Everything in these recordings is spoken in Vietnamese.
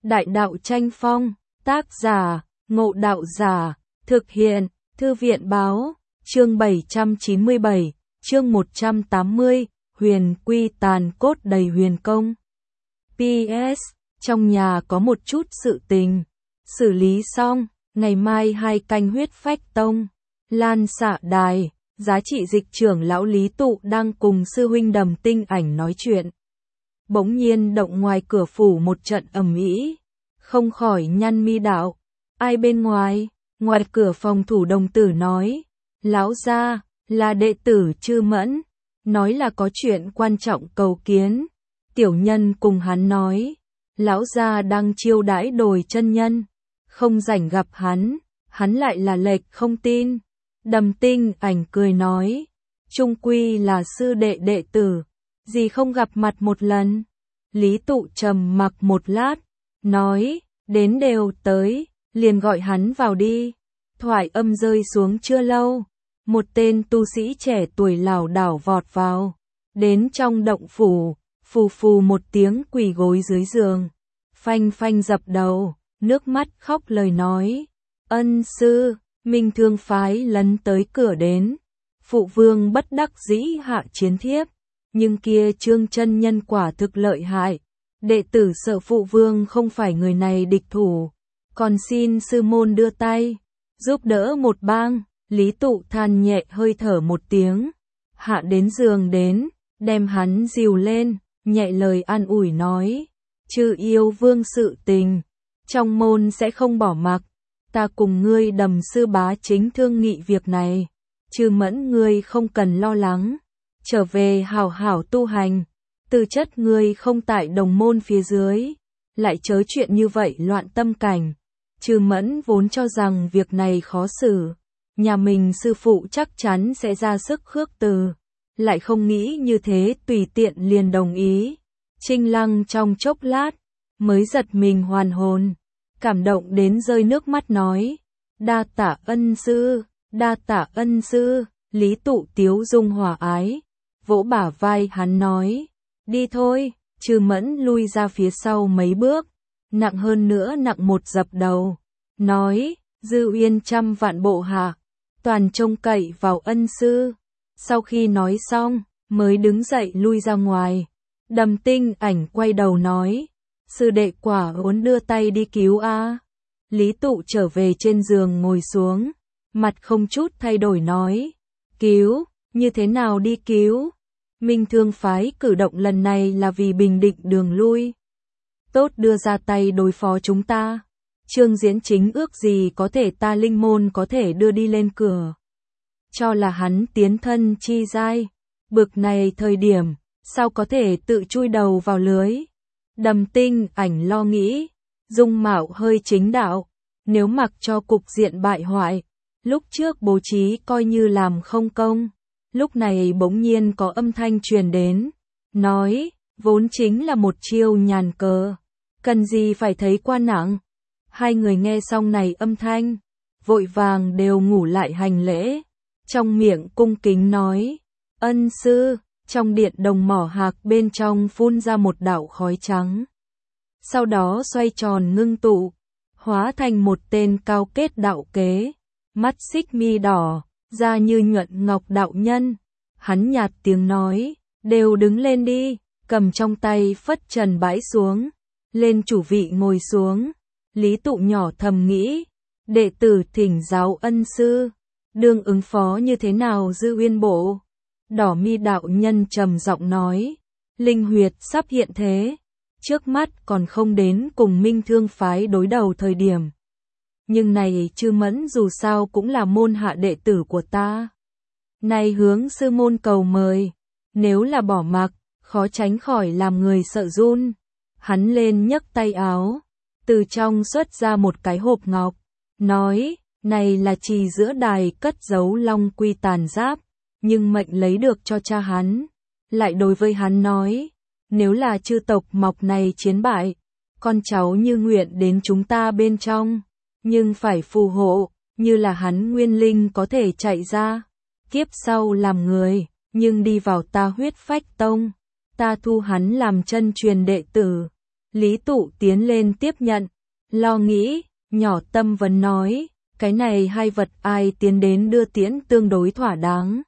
Đại đạo tranh phong, tác giả, Ngộ Đạo Giả, thực hiện, Thư viện báo, chương 797, chương 180, huyền quy tàn cốt đầy huyền công. PS, trong nhà có một chút sự tình, xử lý xong, ngày mai 2 canh huyết phách tông, Lan Xạ Đài, giá trị dịch trưởng lão Lý Tụ đang cùng sư huynh Đầm Tinh Ảnh nói chuyện. Bỗng nhiên động ngoài cửa phủ một trận ầm ĩ, không khỏi nhăn mi đạo. Ai bên ngoài? Ngoài cửa phòng thủ đồng tử nói, lão gia, là đệ tử Trư Mẫn, nói là có chuyện quan trọng cầu kiến. Tiểu nhân cùng hắn nói, lão gia đang chiêu đãi Đồi chân nhân, không rảnh gặp hắn lại là lệch không tin. Đầm Tinh Ảnh cười nói, chung quy là sư đệ đệ tử, gì không gặp mặt một lần. Lý Tụ trầm mặc một lát, nói, đến đều tới, liền gọi hắn vào đi. Thoại âm rơi xuống chưa lâu, một tên tu sĩ trẻ tuổi lảo đảo vọt vào, đến trong động phủ, phù phù một tiếng quỳ gối dưới giường, phanh phanh dập đầu, nước mắt khóc lời nói, ân sư, Minh Thương phái lấn tới cửa đến. Phụ vương bất đắc dĩ hạ chiến thiếp, nhưng kia Trương chân nhân quả thực lợi hại, đệ tử sợ phụ vương không phải người này địch thủ, còn xin sư môn đưa tay, giúp đỡ một bang. Lý Tụ than nhẹ hơi thở một tiếng, hạ đến giường đến, đem hắn dìu lên, nhẹ lời an ủi nói, Trư yêu vương sự tình, trong môn sẽ không bỏ mặc, ta cùng ngươi Đầm sư bá chính thương nghị việc này, Trư Mẫn ngươi không cần lo lắng, trở về hảo hảo tu hành, tư chất ngươi không tại đồng môn phía dưới, lại chớ chuyện như vậy loạn tâm cảnh. Trư Mẫn vốn cho rằng việc này khó xử, nhà mình sư phụ chắc chắn sẽ ra sức khước từ, lại không nghĩ như thế tùy tiện liền đồng ý. Trinh Lăng trong chốc lát, mới giật mình hoàn hồn, cảm động đến rơi nước mắt nói, đa tạ ân sư, đa tạ ân sư. Lý Tụ tiếu dung hòa ái, vỗ bả vai hắn nói, đi thôi. Trư Mẫn lui ra phía sau mấy bước, nặng hơn nữa nặng một dập đầu, nói, Dư Uyên trăm vạn bộ hạ, toàn trông cậy vào ân sư. Sau khi nói xong, mới đứng dậy lui ra ngoài. Đầm Tinh Ảnh quay đầu nói, sư đệ quả muốn đưa tay đi cứu a. Lý Tụ trở về trên giường ngồi xuống, mặt không chút thay đổi nói, cứu, như thế nào đi cứu? Minh Thương phái cử động lần này là vì bình định đường lui, tốt đưa ra tay đối phó chúng ta. Trương Diễn Chính ước gì có thể ta linh môn có thể đưa đi lên cửa, cho là hắn tiến thân chi giai, bực này thời điểm, sao có thể tự chui đầu vào lưới. Đầm Tinh Ảnh lo nghĩ, dung mạo hơi chính đạo, nếu mặc cho cục diện bại hoại, lúc trước bố trí coi như làm không công. Lúc này bỗng nhiên có âm thanh truyền đến, nói, vốn chính là một chiêu nhàn cờ, cần gì phải thấy qua nặng. Hai người nghe xong này âm thanh, vội vàng đều ngủ lại hành lễ, trong miệng cung kính nói, ân sư. Trong điện đồng mỏ hạc bên trong phun ra một đạo khói trắng, sau đó xoay tròn ngưng tụ, hóa thành một tên cao kết đạo kế, mắt xích mi đỏ, da như nhuận ngọc đạo nhân. Hắn nhạt tiếng nói, đều đứng lên đi, cầm trong tay phất trần bãi xuống, lên chủ vị ngồi xuống. Lý Tụ nhỏ thầm nghĩ, đệ tử thỉnh giáo ân sư, đương ứng phó như thế nào Dư Uyên bộ. Đỏ mi đạo nhân trầm giọng nói, linh huyệt sắp hiện thế, trước mắt còn không đến cùng Minh Thương phái đối đầu thời điểm. Nhưng này Trư Mẫn dù sao cũng là môn hạ đệ tử của ta. Này hướng sư môn cầu mời, nếu là bỏ mặc, khó tránh khỏi làm người sợ run. Hắn lên nhấc tay áo, từ trong xuất ra một cái hộp ngọc, nói, này là trì giữa đài cất giấu long quy tàn giáp, nhưng mệnh lấy được cho cha hắn. Lại đối với hắn nói, nếu là chư tộc mọc này chiến bại, con cháu như nguyện đến chúng ta bên trong, nhưng phải phù hộ, như là hắn nguyên linh có thể chạy ra, kiếp sau làm người, nhưng đi vào ta huyết phách tông, ta thu hắn làm chân truyền đệ tử. Lý Tụ tiến lên tiếp nhận, lo nghĩ, nhỏ tâm vấn nói, cái này hai vật ai tiến đến đưa tiễn tương đối thỏa đáng.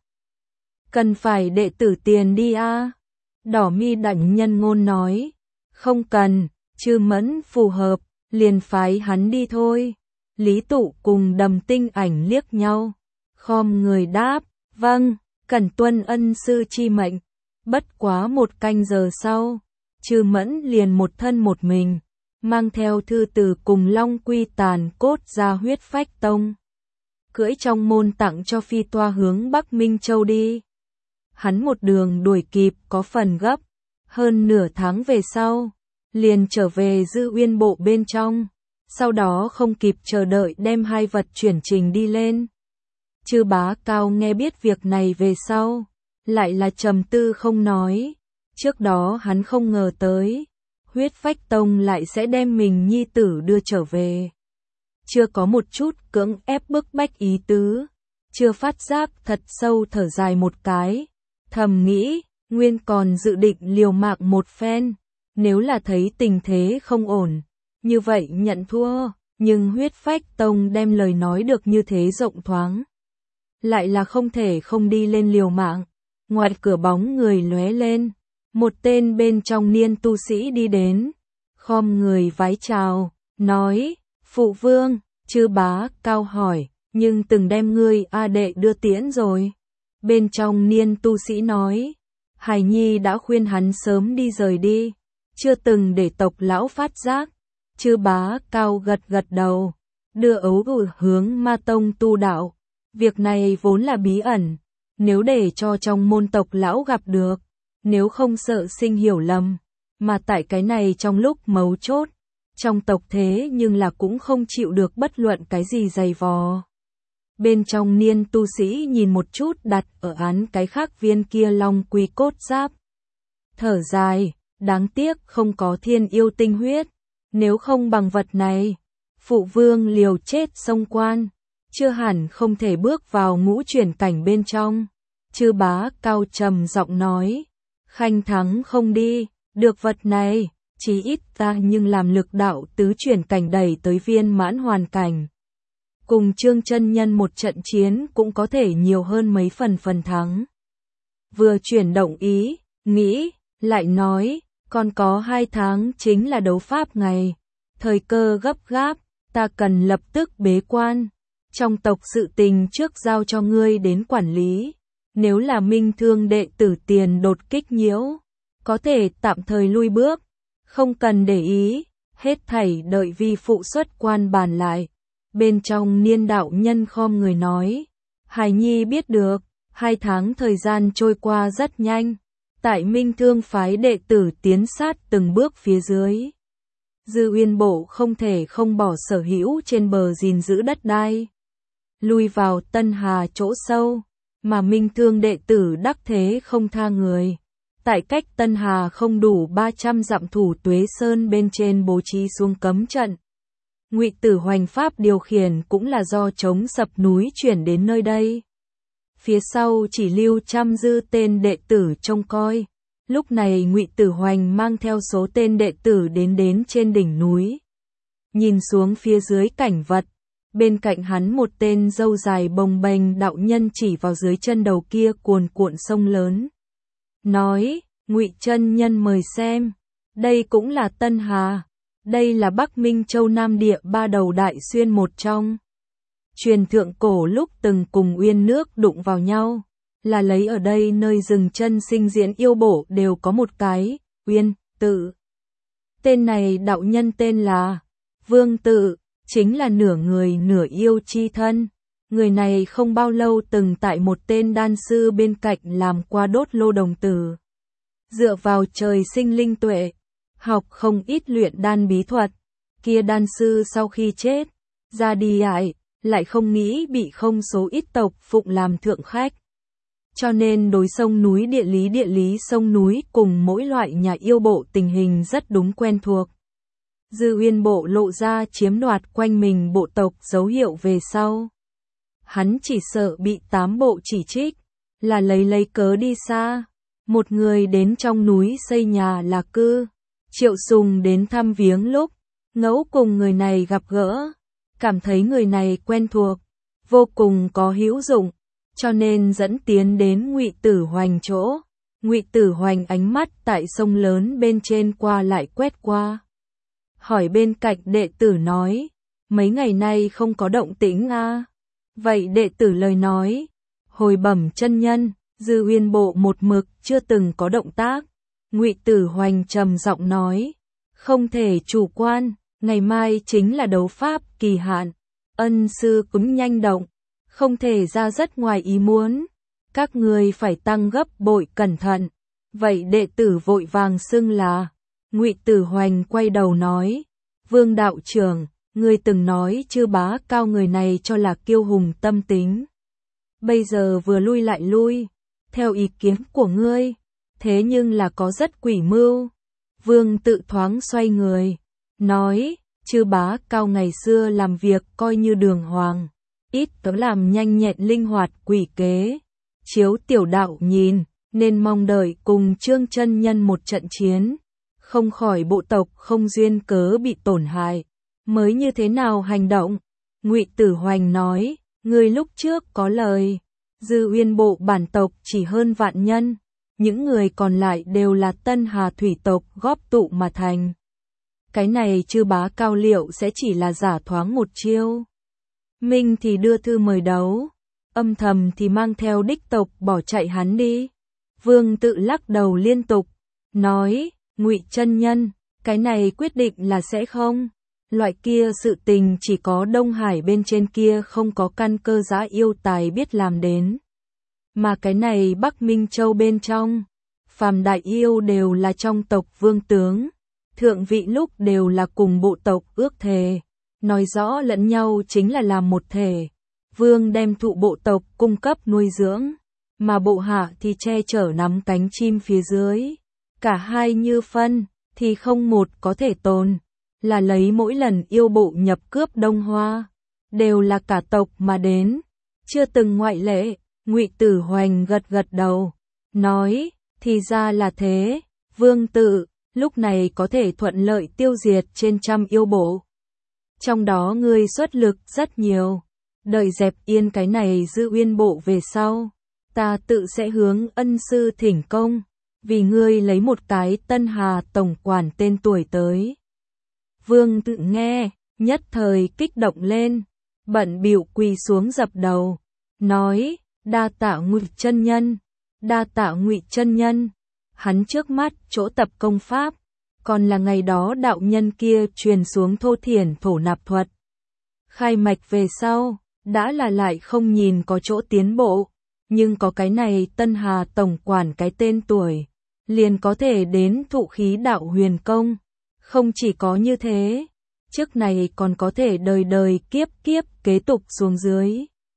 Cần phải đệ tử tiền đi a. Đỏ mi đảnh nhân ngôn nói, không cần, Trư Mẫn phù hợp, liền phái hắn đi thôi. Lý Tụ cùng Đầm Tinh Ảnh liếc nhau, khom người đáp, vâng, cẩn tuân ân sư chi mệnh. Bất quá 1 canh giờ sau, Trư Mẫn liền một thân một mình, mang theo thư từ cùng Long Quy Tàn cốt ra Huyết Phách Tông. Cưỡi trong môn tặng cho phi toa hướng Bắc Minh Châu đi. Hắn một đường đuổi kịp có phần gấp, hơn nửa tháng về sau, liền trở về Dư Uyên Bộ bên trong, sau đó không kịp chờ đợi đem hai vật chuyển trình đi lên. Chư Bá Cao nghe biết việc này về sau, lại là trầm tư không nói, trước đó hắn không ngờ tới, Huyết Phách Tông lại sẽ đem mình nhi tử đưa trở về. Chưa có một chút cưỡng ép bức bách ý tứ, chưa phát giác thật sâu thở dài một cái, thầm nghĩ, nguyên còn dự định liều mạng một phen, nếu là thấy tình thế không ổn, như vậy nhận thua, nhưng Huyết Phách Tông đem lời nói được như thế rộng thoáng, lại là không thể không đi lên liều mạng. Ngoài cửa bóng người lóe lên, một tên bên trong niên tu sĩ đi đến, khom người vái chào, nói, phụ vương. Chư Bá Cao hỏi, nhưng từng đem ngươi a đệ đưa tiễn rồi. Bên trong niên tu sĩ nói, Hải Nhi đã khuyên hắn sớm đi rời đi, chưa từng để tộc lão phát giác. Chư Bá Cao gật gật đầu, đưa ấu gửi hướng Ma Tông tu đạo. Việc này vốn là bí ẩn, nếu để cho trong môn tộc lão gặp được, nếu không sợ sinh hiểu lầm, mà tại cái này trong lúc mấu chốt, trong tộc thế nhưng là cũng không chịu được bất luận cái gì dày vò. Bên trong niên tu sĩ nhìn một chút đặt ở án cái khác viên kia long quy cốt giáp. Thở dài, đáng tiếc không có thiên yêu tinh huyết, nếu không bằng vật này, phụ vương liều chết xông quan, chưa hẳn không thể bước vào ngũ chuyển cảnh bên trong. Chư Bá Cao trầm giọng nói, khanh thắng không đi, được vật này, chí ít ta nhưng làm lực đạo tứ chuyển cảnh đẩy tới viên mãn hoàn cảnh. Cùng Trương chân nhân một trận chiến cũng có thể nhiều hơn mấy phần thắng. Vừa chuyển động ý, nghĩ, lại nói, còn có 2 tháng chính là đấu pháp ngày, thời cơ gấp gáp, ta cần lập tức bế quan. Trong tộc sự tình trước giao cho ngươi đến quản lý, nếu là Minh Thương đệ tử tiền đột kích nhiễu, có thể tạm thời lui bước, không cần để ý, hết thảy đợi vi phụ xuất quan bàn lại. Bên trong niên đạo nhân khom người nói, Hải Nhi biết được, 2 tháng thời gian trôi qua rất nhanh, tại Minh Thương phái đệ tử tiến sát từng bước phía dưới. Dư Uyên Bộ không thể không bỏ sở hữu trên bờ gìn giữ đất đai, lui vào Tân Hà chỗ sâu, mà Minh Thương đệ tử đắc thế không tha người. Tại cách Tân Hà không đủ 300 dặm Thủ Tuế Sơn bên trên bố trí xuống cấm trận. Ngụy Tử Hoành pháp điều khiển cũng là do chống sập núi chuyển đến nơi đây. Phía sau chỉ lưu trăm dư tên đệ tử trông coi. Lúc này Ngụy Tử Hoành mang theo số tên đệ tử đến trên đỉnh núi. Nhìn xuống phía dưới cảnh vật, bên cạnh hắn một tên râu dài bồng bềnh đạo nhân chỉ vào dưới chân đầu kia cuồn cuộn sông lớn. Nói, Ngụy chân nhân mời xem, đây cũng là Tân Hà, đây là Bắc Minh Châu Nam địa 3 đầu đại xuyên một trong. Truyền thượng cổ lúc từng cùng uyên nước đụng vào nhau, là lấy ở đây nơi dừng chân sinh diễn yêu bổ đều có một cái, Uyên Tự. Tên này đạo nhân tên là Vương Tự, chính là nửa người nửa yêu chi thân. Người này không bao lâu từng tại một tên đan sư bên cạnh làm qua đốt lô đồng tử. Dựa vào trời sinh linh tuệ, học không ít luyện đan bí thuật. Kia đan sư sau khi chết, ra đi lại không nghĩ bị không số ít tộc phụng làm thượng khách. Cho nên đối sông núi địa lý sông núi cùng mỗi loại nhà yêu bộ tình hình rất đúng quen thuộc. Dư Uyên Bộ lộ ra chiếm đoạt quanh mình bộ tộc dấu hiệu về sau. Hắn chỉ sợ bị 8 bộ chỉ trích, là lấy cớ đi xa. Một người đến trong núi xây nhà là cư, Triệu Sùng đến thăm viếng lúc, ngẫu cùng người này gặp gỡ, cảm thấy người này quen thuộc, vô cùng có hữu dụng, cho nên dẫn tiến đến Ngụy Tử Hoành chỗ. Ngụy Tử Hoành ánh mắt tại sông lớn bên trên qua lại quét qua. Hỏi bên cạnh đệ tử nói, mấy ngày nay không có động tĩnh a? Vậy đệ tử lời nói, hồi bẩm chân nhân, Dư Uyên Bộ một mực chưa từng có động tác. Ngụy Tử Hoành trầm giọng nói, không thể chủ quan, ngày mai chính là đấu pháp kỳ hạn, ân sư cũng nhanh động, không thể ra rất ngoài ý muốn, các người phải tăng gấp bội cẩn thận. Vậy đệ tử vội vàng xưng là. Ngụy Tử Hoành quay đầu nói, Vương đạo trưởng, ngươi từng nói Chư Bá Cao người này cho là kiêu hùng tâm tính. Bây giờ vừa lui lại lui, theo ý kiến của ngươi, thế nhưng là có rất quỷ mưu. Vương Tự thoáng xoay người, nói, Chư Bá Cao ngày xưa làm việc coi như đường hoàng, ít có làm nhanh nhẹn linh hoạt quỷ kế. Chiếu tiểu đạo nhìn, nên mong đợi cùng Trương chân nhân một trận chiến, không khỏi bộ tộc không duyên cớ bị tổn hại, mới như thế nào hành động. Ngụy Tử Hoành nói, ngươi lúc trước có lời, Dư Uyên Bộ bản tộc chỉ hơn vạn nhân, những người còn lại đều là Tân Hà thủy tộc góp tụ mà thành. Cái này Chư Bá Cao liệu sẽ chỉ là giả thoáng một chiêu. Minh thì đưa thư mời đấu, âm thầm thì mang theo đích tộc bỏ chạy hắn đi. Vương Tự lắc đầu liên tục, nói, Ngụy chân nhân, cái này quyết định là sẽ không. Loại kia sự tình chỉ có Đông Hải bên trên kia không có căn cơ giã yêu tài biết làm đến. Mà cái này Bắc Minh Châu bên trong, phàm đại yêu đều là trong tộc vương tướng, thượng vị lúc đều là cùng bộ tộc ước thề, nói rõ lẫn nhau chính là làm một thể. Vương đem thụ bộ tộc cung cấp nuôi dưỡng, mà bộ hạ thì che chở nắm cánh chim phía dưới. Cả hai như phân, thì không một có thể tồn, là lấy mỗi lần yêu bộ nhập cướp Đông Hoa, đều là cả tộc mà đến, chưa từng ngoại lệ. Ngụy Tử Hoành gật gật đầu, nói, thì ra là thế, Vương Tự, lúc này có thể thuận lợi tiêu diệt trên trăm yêu bộ. Trong đó ngươi xuất lực rất nhiều, đợi dẹp yên cái này Dư Uyên Bộ về sau, ta tự sẽ hướng ân sư thỉnh công, vì ngươi lấy một cái Tân Hà tổng quản tên tuổi tới. Vương Tự nghe, nhất thời kích động lên, bận bịu quỳ xuống dập đầu, nói, đa tạ Ngụy chân nhân, đa tạ Ngụy chân nhân. Hắn trước mắt chỗ tập công pháp, còn là ngày đó đạo nhân kia truyền xuống thô thiển thổ nạp thuật. Khai mạch về sau, đã là lại không nhìn có chỗ tiến bộ, nhưng có cái này Tân Hà tổng quản cái tên tuổi, liền có thể đến thụ khí đạo huyền công. Không chỉ có như thế, trước này còn có thể đời đời kiếp kiếp kế tục xuống dưới.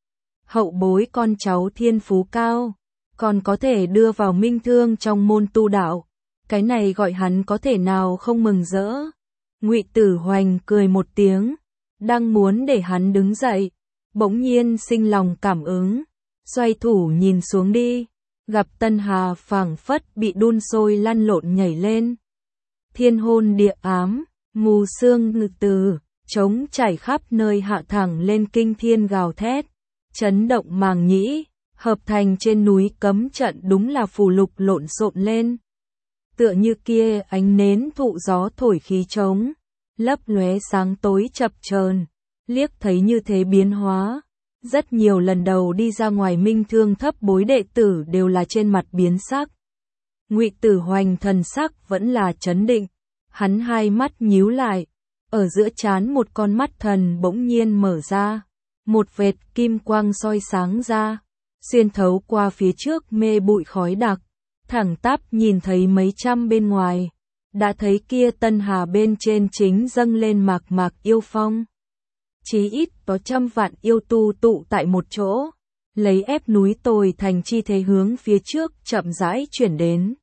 Hậu bối con cháu thiên phú cao, còn có thể đưa vào minh thương trong môn tu đạo, cái này gọi hắn có thể nào không mừng rỡ. Ngụy Tử Hoành cười một tiếng, đang muốn để hắn đứng dậy, bỗng nhiên sinh lòng cảm ứng, xoay thủ nhìn xuống đi, gặp Tân Hà phảng phất bị đun sôi lăn lộn nhảy lên. Thiên hôn địa ám, mù sương ngự từ, trống chảy khắp nơi hạ thẳng lên kinh thiên gào thét, chấn động màng nhĩ, hợp thành trên núi cấm trận đúng là phù lục lộn xộn lên. Tựa như kia ánh nến thụ gió thổi khí trống, lấp lóe sáng tối chập chờn, liếc thấy như thế biến hóa. Rất nhiều lần đầu đi ra ngoài minh thương thấp bối đệ tử đều là trên mặt biến sắc. Ngụy Tử Hoành thần sắc vẫn là trấn định, hắn hai mắt nhíu lại, ở giữa trán một con mắt thần bỗng nhiên mở ra, một vệt kim quang soi sáng ra, xuyên thấu qua phía trước mê bụi khói đặc, thẳng tắp nhìn thấy mấy trăm bên ngoài, đã thấy kia Tân Hà bên trên chính dâng lên mạc mạc yêu phong. Chí ít có trăm vạn yêu tu tụ tại một chỗ, lấy ép núi tồi thành chi thế hướng phía trước chậm rãi chuyển đến.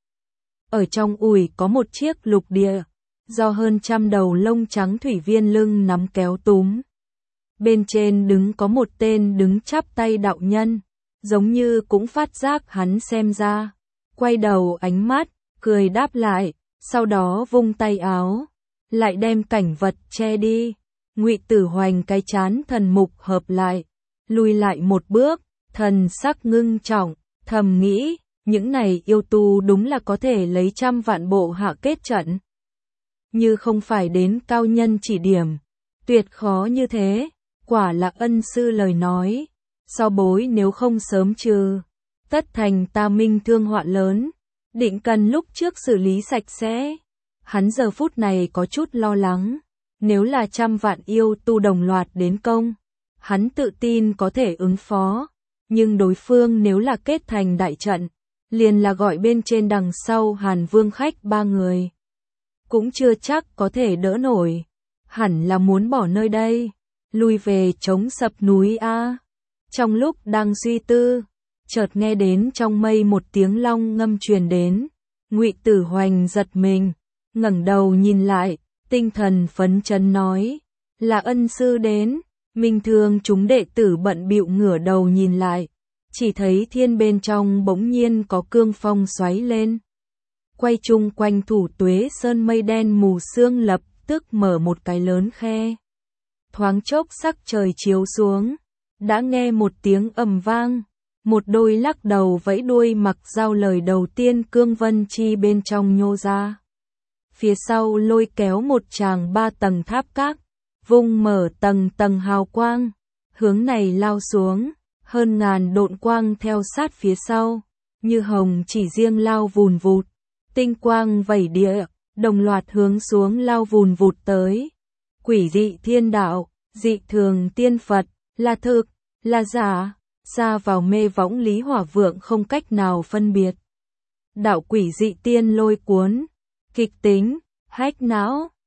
Ở trong ủi có một chiếc lục địa, do hơn trăm đầu lông trắng thủy viên lưng nắm kéo túm. Bên trên đứng có một tên đứng chắp tay đạo nhân, giống như cũng phát giác hắn xem ra, quay đầu ánh mắt, cười đáp lại, sau đó vung tay áo, lại đem cảnh vật che đi. Ngụy Tử Hoành cái chán thần mục hợp lại, lùi lại một bước, thần sắc ngưng trọng, thầm nghĩ, những này yêu tu đúng là có thể lấy trăm vạn bộ hạ kết trận. Như không phải đến cao nhân chỉ điểm, tuyệt khó như thế, quả là ân sư lời nói, so bối nếu không sớm trừ, tất thành ta minh thương họa lớn, định cần lúc trước xử lý sạch sẽ. Hắn giờ phút này có chút lo lắng, nếu là trăm vạn yêu tu đồng loạt đến công, hắn tự tin có thể ứng phó, nhưng đối phương nếu là kết thành đại trận, liền là gọi bên trên đằng sau Hàn Vương khách ba người, cũng chưa chắc có thể đỡ nổi, hẳn là muốn bỏ nơi đây, lui về chống sập núi a. Trong lúc đang suy tư, chợt nghe đến trong mây một tiếng long ngâm truyền đến, Ngụy Tử Hoành giật mình, ngẩng đầu nhìn lại, tinh thần phấn chấn nói, là ân sư đến. Minh Thương chúng đệ tử bận bịu ngửa đầu nhìn lại, chỉ thấy thiên bên trong bỗng nhiên có cương phong xoáy lên. Quay chung quanh Thủ Tuế Sơn mây đen mù sương lập tức mở một cái lớn khe. Thoáng chốc sắc trời chiếu xuống, đã nghe một tiếng ầm vang, một đôi lắc đầu vẫy đuôi mặc dao lời đầu tiên cương vân chi bên trong nhô ra. Phía sau lôi kéo một tràng 3 tầng tháp các, vung mở tầng tầng hào quang, hướng này lao xuống, hơn ngàn độn quang theo sát phía sau, như hồng chỉ riêng lao vùn vụt, tinh quang vẩy địa, đồng loạt hướng xuống lao vùn vụt tới. Quỷ dị thiên đạo, dị thường tiên Phật, là thực, là giả, ra vào mê võng Lý Hỏa Vượng không cách nào phân biệt. Đạo quỷ dị tiên lôi cuốn, kịch tính, hách não.